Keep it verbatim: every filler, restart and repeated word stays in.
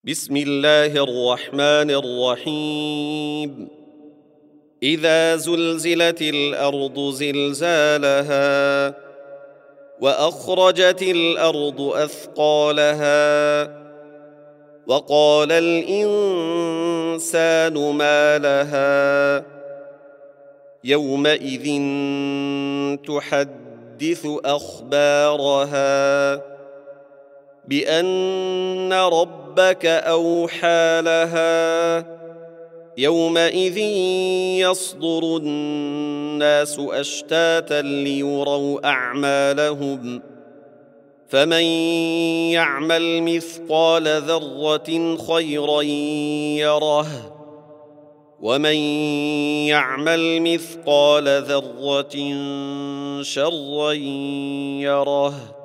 بسم الله الرحمن الرحيم إذا زلزلت الأرض زلزالها وأخرجت الأرض أثقالها وقال الإنسان ما لها يومئذ تحدث أخبارها بأن ربك أوحى لها يومئذ يصدر الناس أشتاتا ليروا أعمالهم فمن يعمل مثقال ذرة خيرا يره ومن يعمل مثقال ذرة شرا يره